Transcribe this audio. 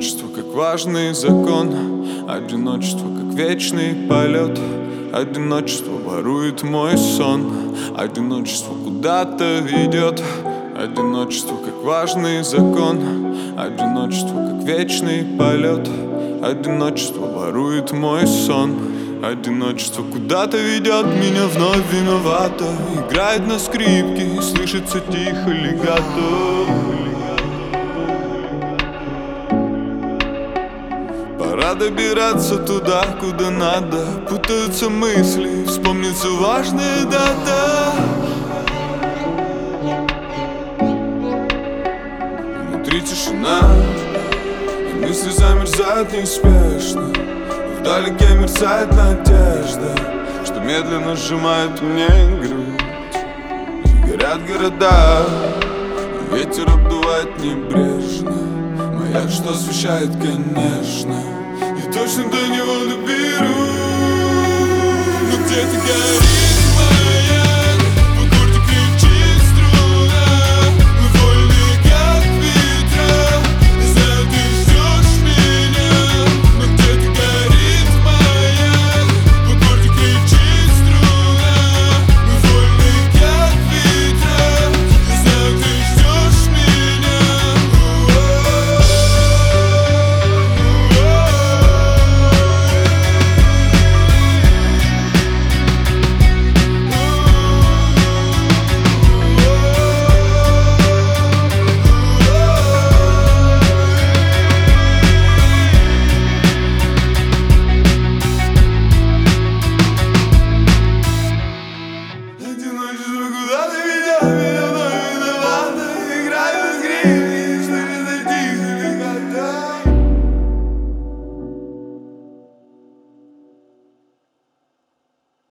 Одиночество как важный закон, одиночество как вечный полет. Одиночество ворует мой сон, одиночество куда-то ведет. Одиночество как важный закон, одиночество как вечный полет. Одиночество ворует мой сон, одиночество куда-то ведет. Меня вновь виновато, играет на скрипке, и слышится тихо легато. Пора добираться туда, куда надо. Путаются мысли, вспомнится важная дата. Внутри тишина, и мысли замерзают неспешно. Вдалеке мерцает надежда, что медленно сжимает мне грудь. И горят города, и ветер обдувает небрежно. Маяк, что освещает, конечно, и точно до него доберусь. Но где-то горит